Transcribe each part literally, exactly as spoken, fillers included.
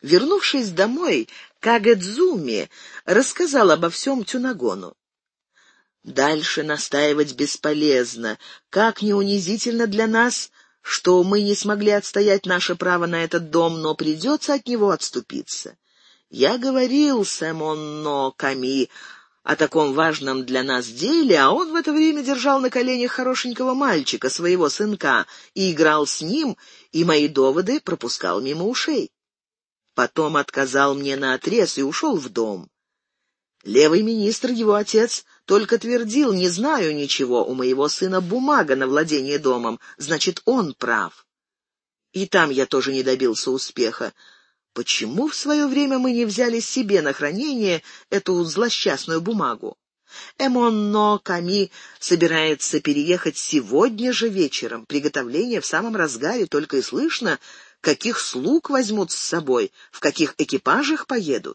Вернувшись домой, Кагэдзуми рассказал обо всем Тюнагону. «Дальше настаивать бесполезно. Как ни унизительно для нас, что мы не смогли отстоять наше право на этот дом, но придется от него отступиться. Я говорил Сэмонно Ками о таком важном для нас деле, а он в это время держал на коленях хорошенького мальчика, своего сынка, и играл с ним, и мои доводы пропускал мимо ушей. Потом отказал мне наотрез и ушел в дом. Левый министр, его отец, только твердил: не знаю ничего, у моего сына бумага на владение домом, значит, он прав. И там я тоже не добился успеха. Почему в свое время мы не взяли себе на хранение эту злосчастную бумагу? Эмонно Ками собирается переехать сегодня же вечером. Приготовления в самом разгаре, только и слышно, каких слуг возьмут с собой, в каких экипажах поедут.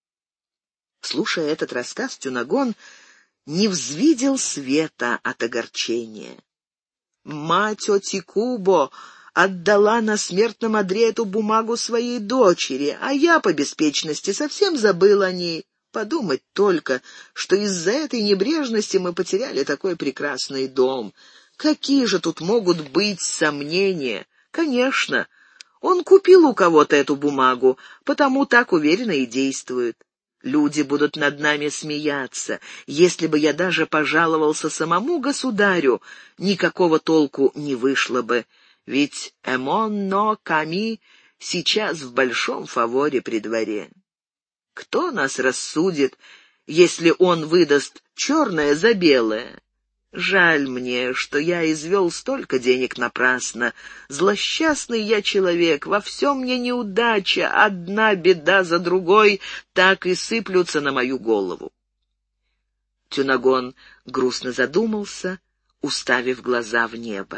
Слушая этот рассказ, Тюнагон не взвидел света от огорчения. Мать Отикубо отдала на смертном одре эту бумагу своей дочери, а я по беспечности совсем забыл о ней. Подумать только, что из-за этой небрежности мы потеряли такой прекрасный дом. Какие же тут могут быть сомнения? Конечно, он купил у кого-то эту бумагу, потому так уверенно и действует. Люди будут над нами смеяться. Если бы я даже пожаловался самому государю, никакого толку не вышло бы, ведь Эмонно Ками сейчас в большом фаворе при дворе. Кто нас рассудит, если он выдаст черное за белое? Жаль мне, что я извел столько денег напрасно. Злосчастный я человек, во всем мне неудача, одна беда за другой так и сыплются на мою голову. Тюнагон грустно задумался, уставив глаза в небо.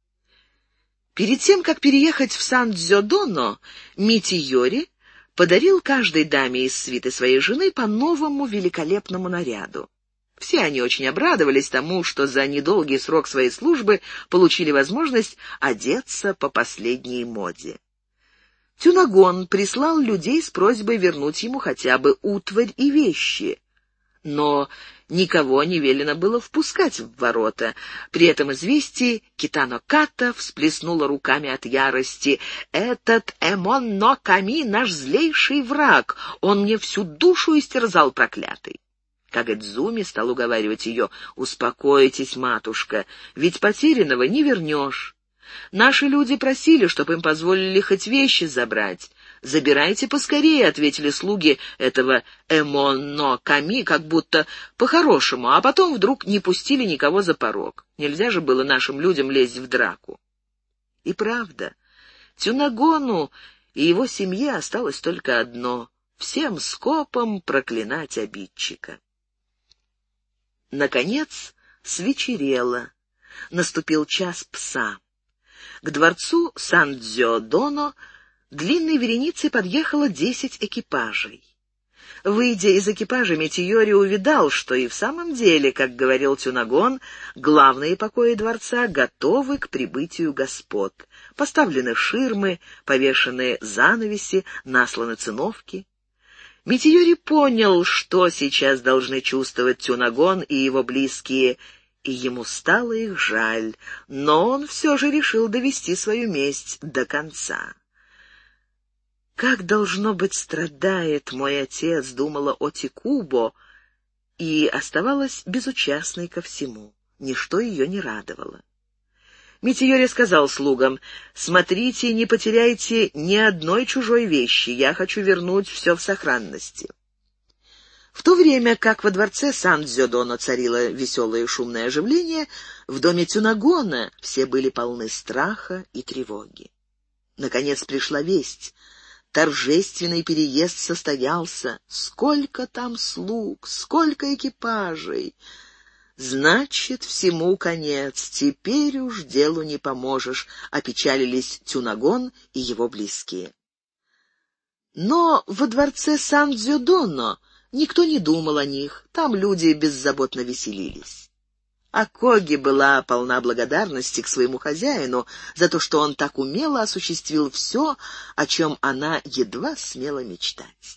Перед тем, как переехать в Сан-Дзёдоно, Митийори подарил каждой даме из свиты своей жены по новому великолепному наряду. Все они очень обрадовались тому, что за недолгий срок своей службы получили возможность одеться по последней моде. Тюнагон прислал людей с просьбой вернуть ему хотя бы утварь и вещи, но никого не велено было впускать в ворота. При этом известии Китано Ката всплеснула руками от ярости. «Этот Эмонно Ками — наш злейший враг, он мне всю душу истерзал, проклятый». Кагэдзуми стал уговаривать ее: «Успокойтесь, матушка, ведь потерянного не вернешь. Наши люди просили, чтобы им позволили хоть вещи забрать. Забирайте поскорее», — ответили слуги этого Эмонно Ками, как будто по-хорошему, а потом вдруг не пустили никого за порог. Нельзя же было нашим людям лезть в драку. И правда, Тюнагону и его семье осталось только одно — всем скопом проклинать обидчика. Наконец свечерело. Наступил час пса. К дворцу Сан-Дзёдоно длинной вереницей подъехало десять экипажей. Выйдя из экипажа, Митийори увидал, что и в самом деле, как говорил Тюнагон, главные покои дворца готовы к прибытию господ. Поставлены ширмы, повешены занавеси, насланы циновки. Митийори понял, что сейчас должны чувствовать Тюнагон и его близкие, и ему стало их жаль, но он все же решил довести свою месть до конца. «Как, должно быть, страдает мой отец», — думала Отикубо, и оставалась безучастной ко всему. Ничто ее не радовало. Митийори сказал слугам: «Смотрите, не потеряйте ни одной чужой вещи, я хочу вернуть все в сохранности». В то время как во дворце Сан-Дзёдоно царило веселое и шумное оживление, в доме Тюнагона все были полны страха и тревоги. Наконец пришла весть. Торжественный переезд состоялся. Сколько там слуг, сколько экипажей! «Значит, всему конец, теперь уж делу не поможешь», — опечалились Тюнагон и его близкие. Но во дворце Сан-Дзёдоно никто не думал о них, там люди беззаботно веселились. А Коги была полна благодарности к своему хозяину за то, что он так умело осуществил все, о чем она едва смела мечтать.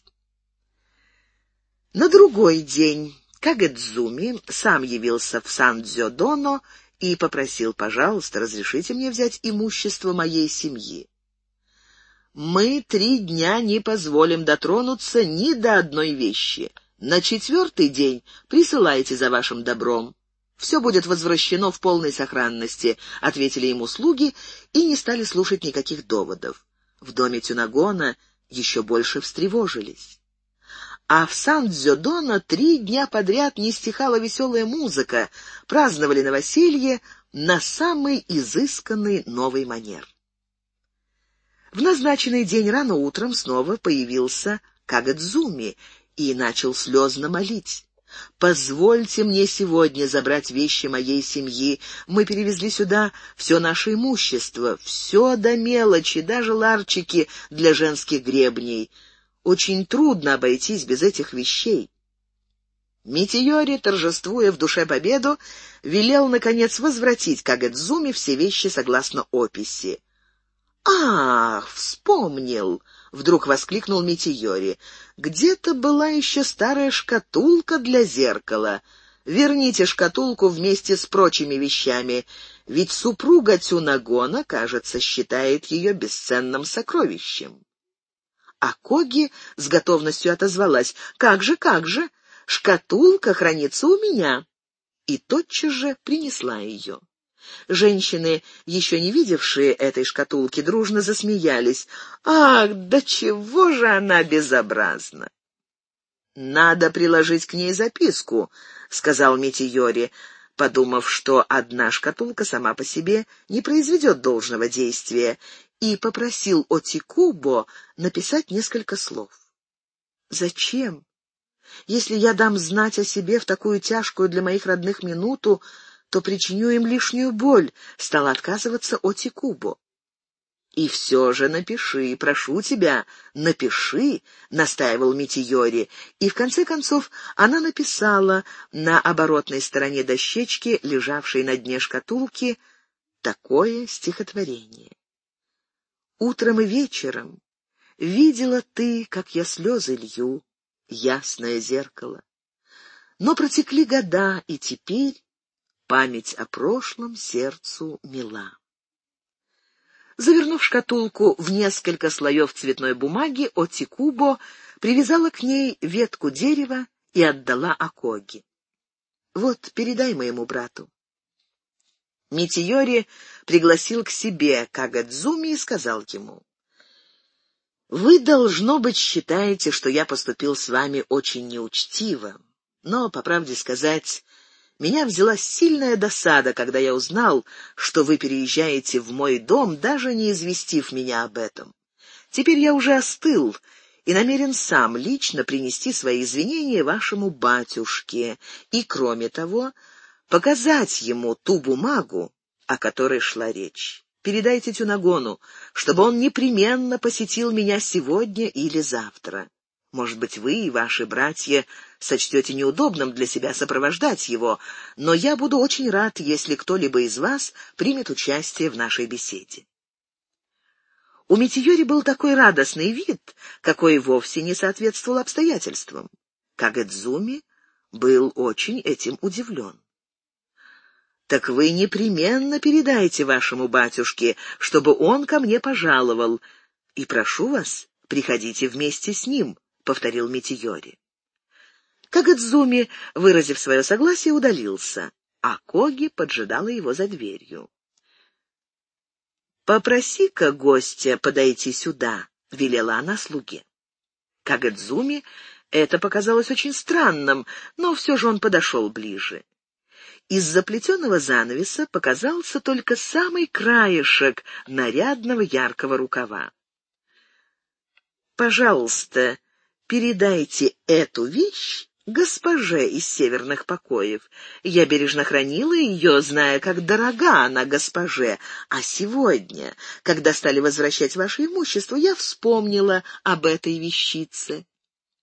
На другой день Кагэдзуми сам явился в Сан-Дзё-Доно и попросил: «Пожалуйста, разрешите мне взять имущество моей семьи. Мы три дня не позволим дотронуться ни до одной вещи. На четвертый день присылайте за вашим добром. Все будет возвращено в полной сохранности», — ответили ему слуги и не стали слушать никаких доводов. В доме Тюнагона еще больше встревожились. А в Сан-Дзё-Доно три дня подряд не стихала веселая музыка, праздновали новоселье на самый изысканный новый манер. В назначенный день рано утром снова появился Кагэдзуми и начал слезно молить: «Позвольте мне сегодня забрать вещи моей семьи. Мы перевезли сюда все наше имущество, все до мелочи, даже ларчики для женских гребней. Очень трудно обойтись без этих вещей». Митиори, торжествуя в душе победу, велел, наконец, возвратить Кагэдзуми все вещи согласно описи. «Ах, вспомнил!» — вдруг воскликнул Митиори. «Где-то была еще старая шкатулка для зеркала. Верните шкатулку вместе с прочими вещами, ведь супруга Тюнагона, кажется, считает ее бесценным сокровищем». А Коги с готовностью отозвалась: «Как же, как же! Шкатулка хранится у меня!» И тотчас же принесла ее. Женщины, еще не видевшие этой шкатулки, дружно засмеялись. «Ах, да чего же она безобразна!» «Надо приложить к ней записку», — сказал Митиори, подумав, что одна шкатулка сама по себе не произведет должного действия, и попросил Отикубо написать несколько слов. «Зачем? Если я дам знать о себе в такую тяжкую для моих родных минуту, то причиню им лишнюю боль», — стал отказываться Отикубо. «И все же напиши, прошу тебя, напиши», — настаивал Митиори, и в конце концов она написала на оборотной стороне дощечки, лежавшей на дне шкатулки, такое стихотворение: «Утром и вечером видела ты, как я слезы лью, ясное зеркало. Но протекли года, и теперь память о прошлом сердцу мила». Завернув шкатулку в несколько слоев цветной бумаги, Отикубо привязала к ней ветку дерева и отдала Акоги. «Вот, передай моему брату». Митиори пригласил к себе Кагэдзуми и сказал ему: «Вы, должно быть, считаете, что я поступил с вами очень неучтиво, но, по правде сказать, меня взяла сильная досада, когда я узнал, что вы переезжаете в мой дом, даже не известив меня об этом. Теперь я уже остыл и намерен сам лично принести свои извинения вашему батюшке и, кроме того, показать ему ту бумагу, о которой шла речь. Передайте Тюнагону, чтобы он непременно посетил меня сегодня или завтра. Может быть, вы и ваши братья сочтете неудобным для себя сопровождать его, но я буду очень рад, если кто-либо из вас примет участие в нашей беседе». У Митиори был такой радостный вид, какой вовсе не соответствовал обстоятельствам. Кагэдзуми был очень этим удивлен. «Так вы непременно передайте вашему батюшке, чтобы он ко мне пожаловал, и прошу вас, приходите вместе с ним», — повторил Митиори. Кагэдзуми, выразив свое согласие, удалился, а Коги поджидала его за дверью. «Попроси-ка гостя подойти сюда», — велела она слуге. Кагэдзуми это показалось очень странным, но все же он подошел ближе. Из-за плетеного занавеса показался только самый краешек нарядного яркого рукава. «Пожалуйста, передайте эту вещь госпоже из северных покоев. Я бережно хранила ее, зная, как дорога она госпоже, а сегодня, когда стали возвращать ваше имущество, я вспомнила об этой вещице».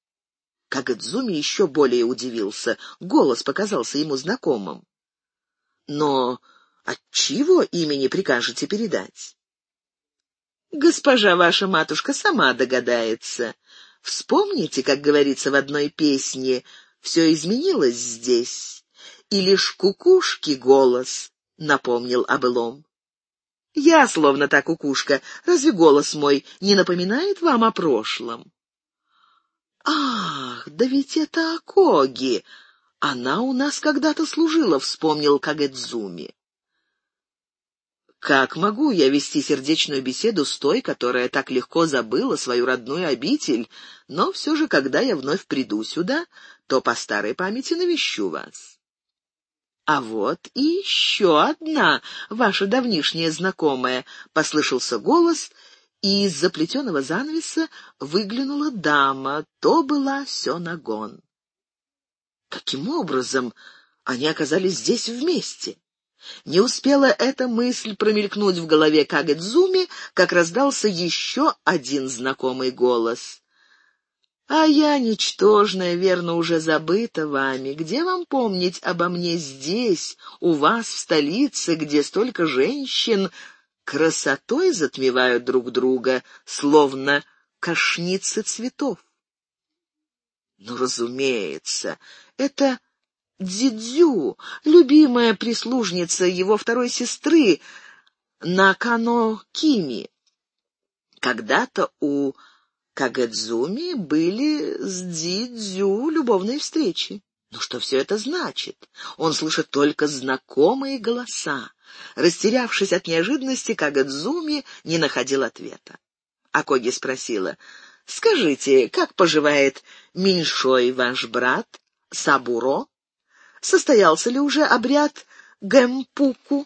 Кагэдзуми еще более удивился, голос показался ему знакомым. Но отчего имени прикажете передать? Госпожа ваша матушка сама догадается. Вспомните, как говорится в одной песне, все изменилось здесь, и лишь кукушки голос напомнил о былом. Я словно та кукушка, разве голос мой не напоминает вам о прошлом? Ах, да ведь это Акоги! Она у нас когда-то служила, вспомнил Кагэдзуми. Как могу я вести сердечную беседу с той, которая так легко забыла свою родную обитель, но все же, когда я вновь приду сюда, то по старой памяти навещу вас. А вот и еще одна ваша давнишняя знакомая, — послышался голос, и из заплетенного занавеса выглянула дама, то была Сёнагон. Каким образом они оказались здесь вместе? Не успела эта мысль промелькнуть в голове Кагэдзуми, как раздался еще один знакомый голос. «А я, ничтожная, верно, уже забыта вами. Где вам помнить обо мне здесь, у вас, в столице, где столько женщин красотой затмевают друг друга, словно кошницы цветов?» Ну, разумеется, это Дзидзю, любимая прислужница его второй сестры Накано Кими. Когда-то у Кагэдзуми были с Дзидзю любовные встречи. Но что все это значит? Он слышит только знакомые голоса. Растерявшись от неожиданности, Кагэдзуми не находил ответа. Акоги спросила: «Скажите, как поживает меньшой ваш брат Сабуро? Состоялся ли уже обряд гэмпуку?»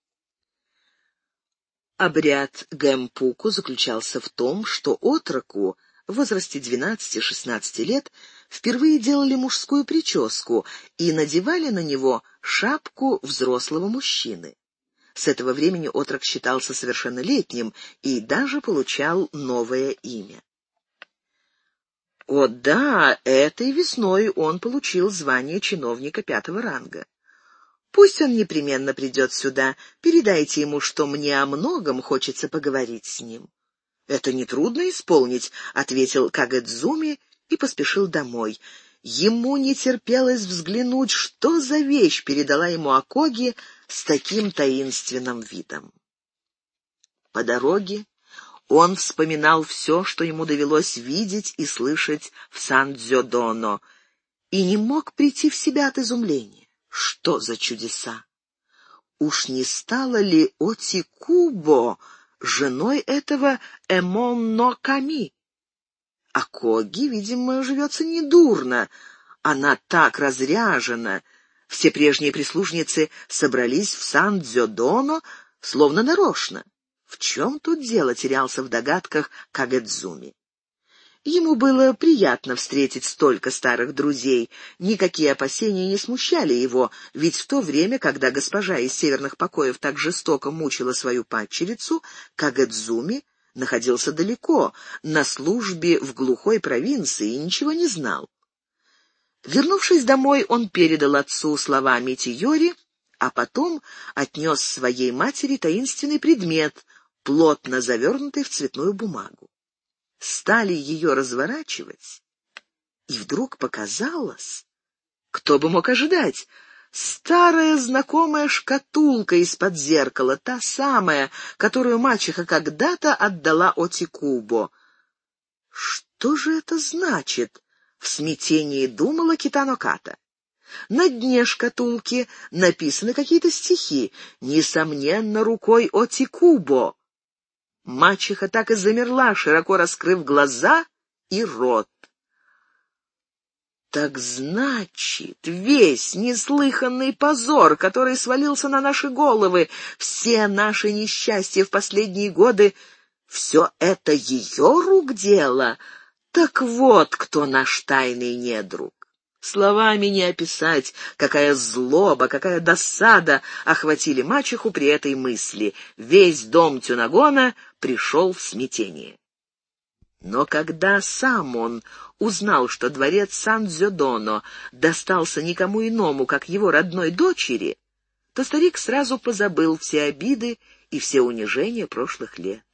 Обряд гэмпуку заключался в том, что отроку в возрасте двенадцати-шестнадцати лет впервые делали мужскую прическу и надевали на него шапку взрослого мужчины. С этого времени отрок считался совершеннолетним и даже получал новое имя. О да, этой весной он получил звание чиновника пятого ранга. Пусть он непременно придет сюда, передайте ему, что мне о многом хочется поговорить с ним. Это нетрудно исполнить, — ответил Кагэдзуми и поспешил домой. Ему не терпелось взглянуть, что за вещь передала ему Акоги с таким таинственным видом. По дороге он вспоминал все, что ему довелось видеть и слышать в Сан-Дзёдоно, и не мог прийти в себя от изумления. Что за чудеса? Уж не стала ли Отикубо женой этого Эмон-но Ками? Акоги, видимо, живется недурно. Она так разряжена. Все прежние прислужницы собрались в Сан-Дзёдоно, словно нарочно. В чем тут дело, терялся в догадках Кагэдзуми. Ему было приятно встретить столько старых друзей. Никакие опасения не смущали его, ведь в то время, когда госпожа из северных покоев так жестоко мучила свою падчерицу, Кагэдзуми находился далеко, на службе в глухой провинции, и ничего не знал. Вернувшись домой, он передал отцу слова Митиёри, а потом отнес своей матери таинственный предмет, плотно завернутый в цветную бумагу. Стали ее разворачивать, и вдруг показалось, кто бы мог ожидать, старая знакомая шкатулка из-под зеркала, та самая, которую мачеха когда-то отдала Отикубо. Что же это значит? В смятении думала Китано Ката. На дне шкатулки написаны какие-то стихи, несомненно, рукой Отикубо. Мачеха так и замерла, широко раскрыв глаза и рот. Так значит, весь неслыханный позор, который свалился на наши головы, все наши несчастья в последние годы, все это ее рук дело? Так вот, кто наш тайный недруг. Словами не описать, какая злоба, какая досада охватили мачеху при этой мысли. Весь дом Тюнагона пришел в смятение. Но когда сам он узнал, что дворец Сан-Дзёдоно достался никому иному, как его родной дочери, то старик сразу позабыл все обиды и все унижения прошлых лет.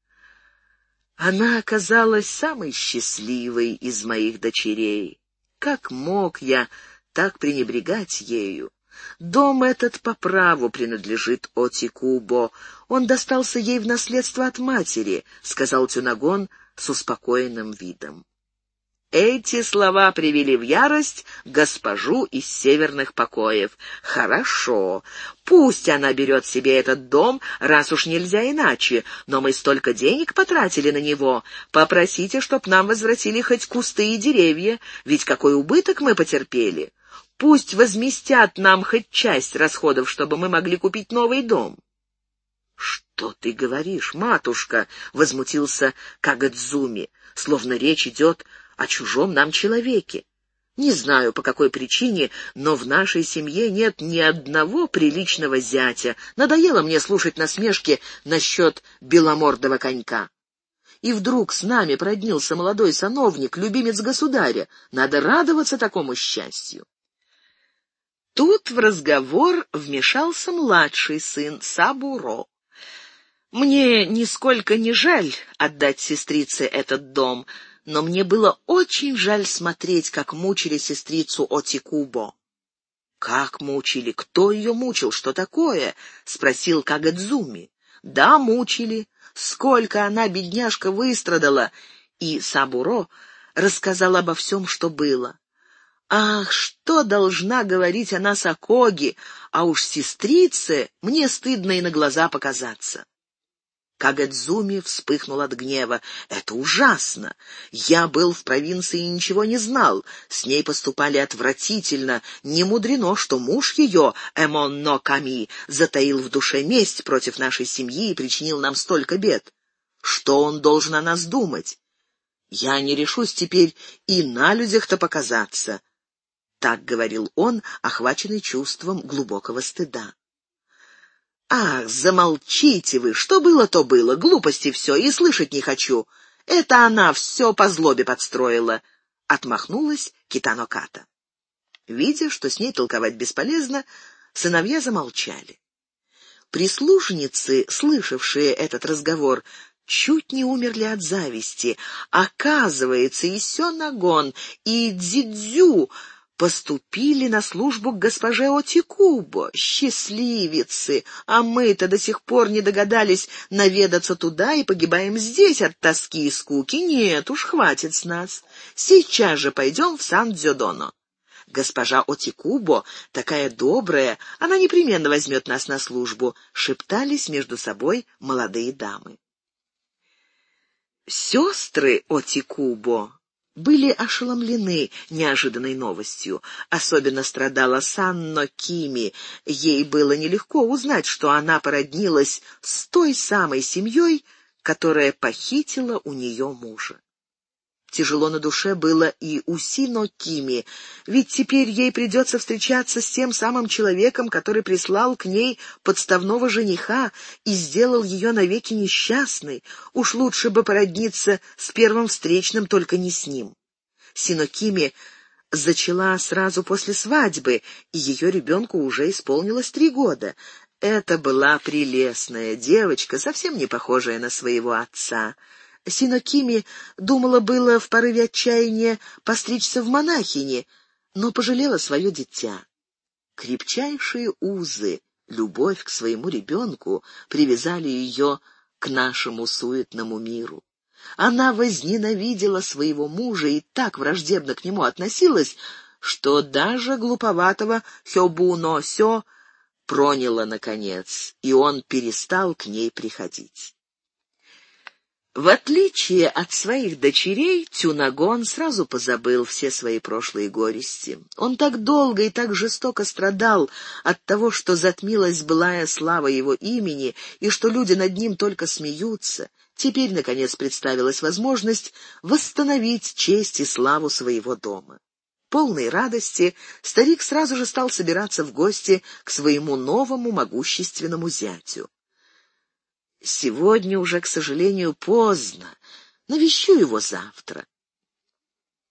Она оказалась самой счастливой из моих дочерей. Как мог я так пренебрегать ею? Дом этот по праву принадлежит Оти-Кубо. Он достался ей в наследство от матери, — сказал Тюнагон с успокоенным видом. Эти слова привели в ярость госпожу из северных покоев. «Хорошо, пусть она берет себе этот дом, раз уж нельзя иначе, но мы столько денег потратили на него. Попросите, чтоб нам возвратили хоть кусты и деревья, ведь какой убыток мы потерпели. Пусть возместят нам хоть часть расходов, чтобы мы могли купить новый дом». «Что ты говоришь, матушка?» — возмутился Кагадзуми, словно речь идет о чужом нам человеке. Не знаю, по какой причине, но в нашей семье нет ни одного приличного зятя. Надоело мне слушать насмешки насчет беломордого конька. И вдруг с нами проднился молодой сановник, любимец государя. Надо радоваться такому счастью. Тут в разговор вмешался младший сын Сабуро. «Мне нисколько не жаль отдать сестрице этот дом, но мне было очень жаль смотреть, как мучили сестрицу Оти-Кубо». «Как мучили? Кто ее мучил? Что такое?» — спросил Кагадзуми. «Да, мучили. Сколько она, бедняжка, выстрадала!» И Сабуро рассказал обо всем, что было. «Ах, что должна говорить она Сакоги, а уж сестрице мне стыдно и на глаза показаться». Кагадзуми вспыхнул от гнева. «Это ужасно! Я был в провинции и ничего не знал. С ней поступали отвратительно. Не мудрено, что муж ее, Эмон но Ками, затаил в душе месть против нашей семьи и причинил нам столько бед. Что он должен о нас думать? Я не решусь теперь и на людях-то показаться». Так говорил он, охваченный чувством глубокого стыда. «Ах, замолчите вы! Что было, то было. Глупости все, и слышать не хочу. Это она все по злобе подстроила», — отмахнулась Китано Ката. Видя, что с ней толковать бесполезно, сыновья замолчали. Прислужницы, слышавшие этот разговор, чуть не умерли от зависти. Оказывается, и Сёнагон, и Дзидзю поступили на службу к госпоже Оти-Кубо. Счастливицы! А мы-то до сих пор не догадались наведаться туда и погибаем здесь от тоски и скуки. Нет уж, хватит с нас. Сейчас же пойдем в Сан-Дзёдоно. Госпожа Оти-Кубо такая добрая, она непременно возьмет нас на службу», — шептались между собой молодые дамы. Сестры Оти-Кубо были ошеломлены неожиданной новостью. Особенно страдала Санно Кими. Ей было нелегко узнать, что она породнилась с той самой семьей, которая похитила у нее мужа. Тяжело на душе было и у Сино Кими, ведь теперь ей придется встречаться с тем самым человеком, который прислал к ней подставного жениха и сделал ее навеки несчастной. Уж лучше бы породниться с первым встречным, только не с ним. Сино Кими зачала сразу после свадьбы, и ее ребенку уже исполнилось три года. Это была прелестная девочка, совсем не похожая на своего отца. Сино Кими думала было в порыве отчаяния постричься в монахини, но пожалела свое дитя. Крепчайшие узы, любовь к своему ребенку привязали ее к нашему суетному миру. Она возненавидела своего мужа и так враждебно к нему относилась, что даже глуповатого Хёбуно Сё проняло наконец, и он перестал к ней приходить. В отличие от своих дочерей, Тюнагон сразу позабыл все свои прошлые горести. Он так долго и так жестоко страдал от того, что затмилась былая слава его имени и что люди над ним только смеются. Теперь, наконец, представилась возможность восстановить честь и славу своего дома. Полной радости старик сразу же стал собираться в гости к своему новому могущественному зятю. «Сегодня уже, к сожалению, поздно. Навещу его завтра».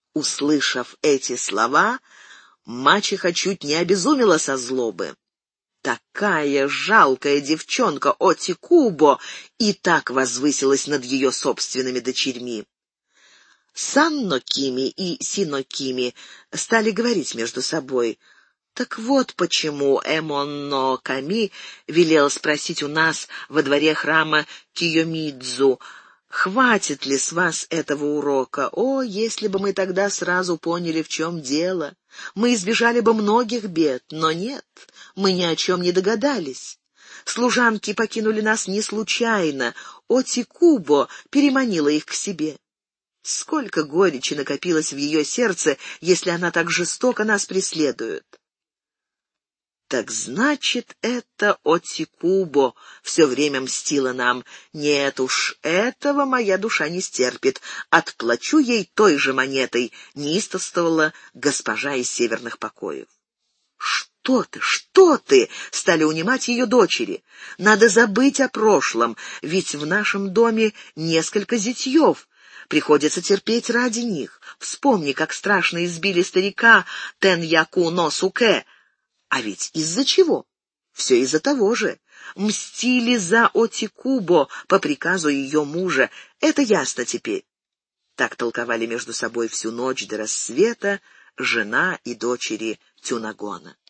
Услышав эти слова, мачеха чуть не обезумела со злобы. Такая жалкая девчонка Оти-Кубо и так возвысилась над ее собственными дочерьми. Санно-Кими и Сино-Кими стали говорить между собой. Так вот почему Эмонно-Ками велел спросить у нас во дворе храма Кийомидзу, хватит ли с вас этого урока. О, если бы мы тогда сразу поняли, в чем дело, мы избежали бы многих бед, но нет, мы ни о чем не догадались. Служанки покинули нас не случайно, Оти-Кубо переманила их к себе. Сколько горечи накопилось в ее сердце, если она так жестоко нас преследует. Так значит, это Оти-Кубо все время мстила нам. Нет уж, этого моя душа не стерпит. Отплачу ей той же монетой, неистовствовала госпожа из северных покоев. «Что ты, что ты?» — стали унимать ее дочери. «Надо забыть о прошлом, ведь в нашем доме несколько зятьев. Приходится терпеть ради них. Вспомни, как страшно избили старика Тен-Яку-но-Суке. А ведь из-за чего? Все из-за того же. Мстили за Оти-Кубо по приказу ее мужа. Это ясно теперь». Так толковали между собой всю ночь до рассвета жена и дочери Тюнагона.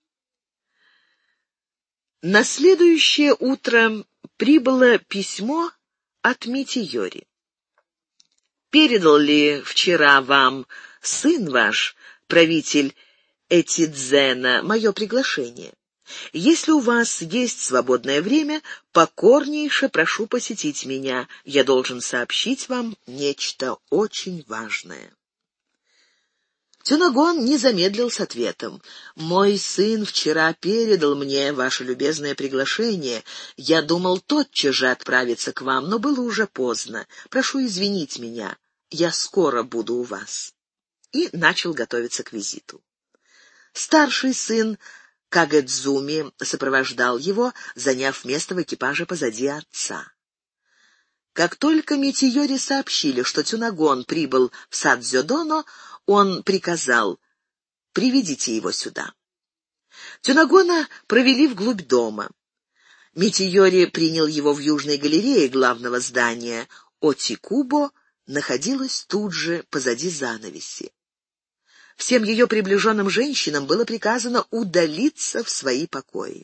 На следующее утро прибыло письмо от Митийори. «Передал ли вчера вам сын ваш, правитель Этидзена, мое приглашение? Если у вас есть свободное время, покорнейше прошу посетить меня. Я должен сообщить вам нечто очень важное». Тюнагон не замедлил с ответом. «Мой сын вчера передал мне ваше любезное приглашение. Я думал тотчас же отправиться к вам, но было уже поздно. Прошу извинить меня. Я скоро буду у вас». И начал готовиться к визиту. Старший сын Кагэдзуми сопровождал его, заняв место в экипаже позади отца. Как только Митийори сообщили, что Тюнагон прибыл в Садзёдоно, он приказал: «Приведите его сюда». Тюнагона провели вглубь дома. Митийори принял его в южной галерее главного здания. Оти-Кубо находилась тут же позади занавеси. Всем ее приближенным женщинам было приказано удалиться в свои покои.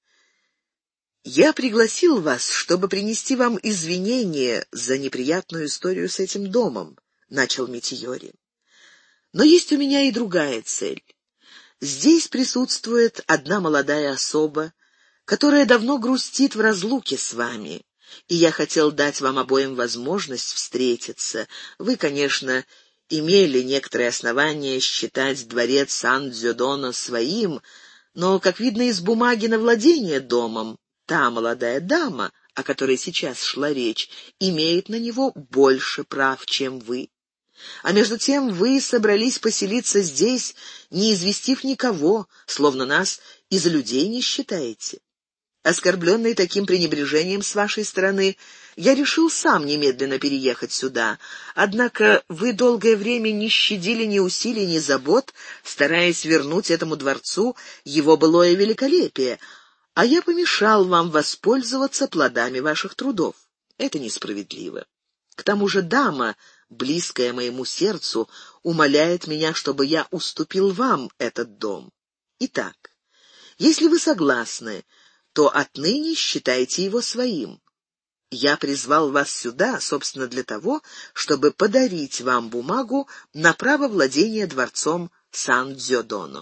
«Я пригласил вас, чтобы принести вам извинения за неприятную историю с этим домом», — начал Митийори. «Но есть у меня и другая цель. Здесь присутствует одна молодая особа, которая давно грустит в разлуке с вами, и я хотел дать вам обоим возможность встретиться. Вы, конечно, имели некоторые основания считать дворец Сан-Дзёдоно своим, но, как видно из бумаги на владение домом, та молодая дама, о которой сейчас шла речь, имеет на него больше прав, чем вы. А между тем вы собрались поселиться здесь, не известив никого, словно нас и за людей не считаете. Оскорбленный таким пренебрежением с вашей стороны, я решил сам немедленно переехать сюда. Однако вы долгое время не щадили ни усилий, ни забот, стараясь вернуть этому дворцу его былое великолепие, а я помешал вам воспользоваться плодами ваших трудов. Это несправедливо. К тому же дама, близкая моему сердцу, умоляет меня, чтобы я уступил вам этот дом. Итак, если вы согласны, то отныне считайте его своим. Я призвал вас сюда, собственно, для того, чтобы подарить вам бумагу на право владения дворцом Сан-Дзёдоно».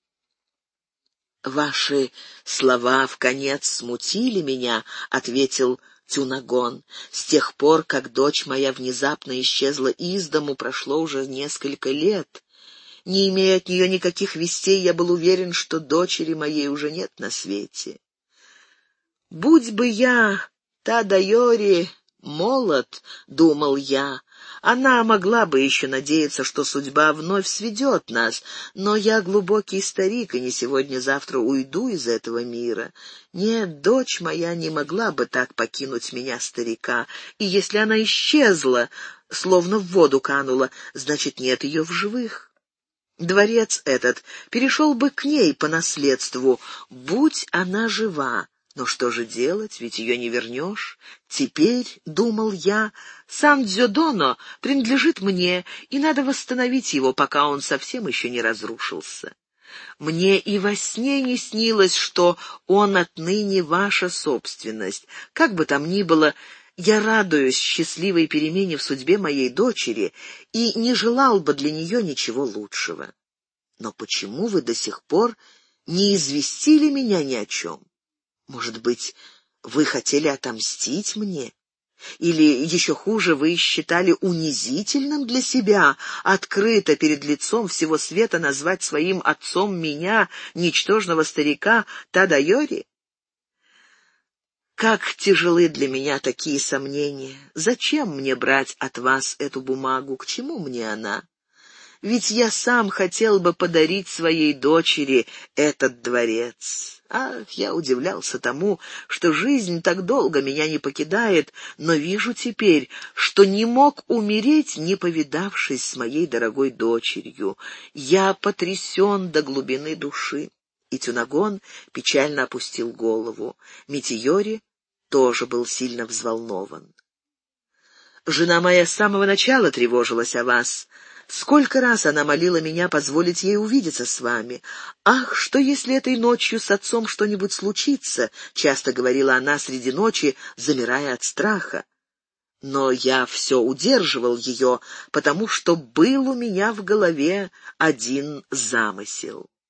«Ваши слова вконец смутили меня», — ответил Тюнагон. «С тех пор, как дочь моя внезапно исчезла из дому, прошло уже несколько лет. Не имея от нее никаких вестей, я был уверен, что дочери моей уже нет на свете. Будь бы я Тадайори молод, — думал я, — она могла бы еще надеяться, что судьба вновь сведет нас, но я глубокий старик и не сегодня-завтра уйду из этого мира. Нет, дочь моя не могла бы так покинуть меня, старика, и если она исчезла, словно в воду канула, значит, нет ее в живых. Дворец этот перешел бы к ней по наследству, будь она жива. Но что же делать, ведь ее не вернешь. Теперь, — думал я, — Сан-Дзёдоно принадлежит мне, и надо восстановить его, пока он совсем еще не разрушился. Мне и во сне не снилось, что он отныне ваша собственность. Как бы там ни было, я радуюсь счастливой перемене в судьбе моей дочери и не желал бы для нее ничего лучшего. Но почему вы до сих пор не известили меня ни о чем? Может быть, вы хотели отомстить мне? Или, еще хуже, вы считали унизительным для себя открыто перед лицом всего света назвать своим отцом меня, ничтожного старика Тадайори? Как тяжелы для меня такие сомнения. Зачем мне брать от вас эту бумагу? К чему мне она? Ведь я сам хотел бы подарить своей дочери этот дворец. Ах, я удивлялся тому, что жизнь так долго меня не покидает, но вижу теперь, что не мог умереть, не повидавшись с моей дорогой дочерью. Я потрясен до глубины души. И Тюнагон печально опустил голову. Митиори тоже был сильно взволнован. «Жена моя с самого начала тревожилась о вас. Сколько раз она молила меня позволить ей увидеться с вами. «Ах, что если этой ночью с отцом что-нибудь случится?» — часто говорила она среди ночи, замирая от страха. Но я все удерживал ее, потому что был у меня в голове один замысел.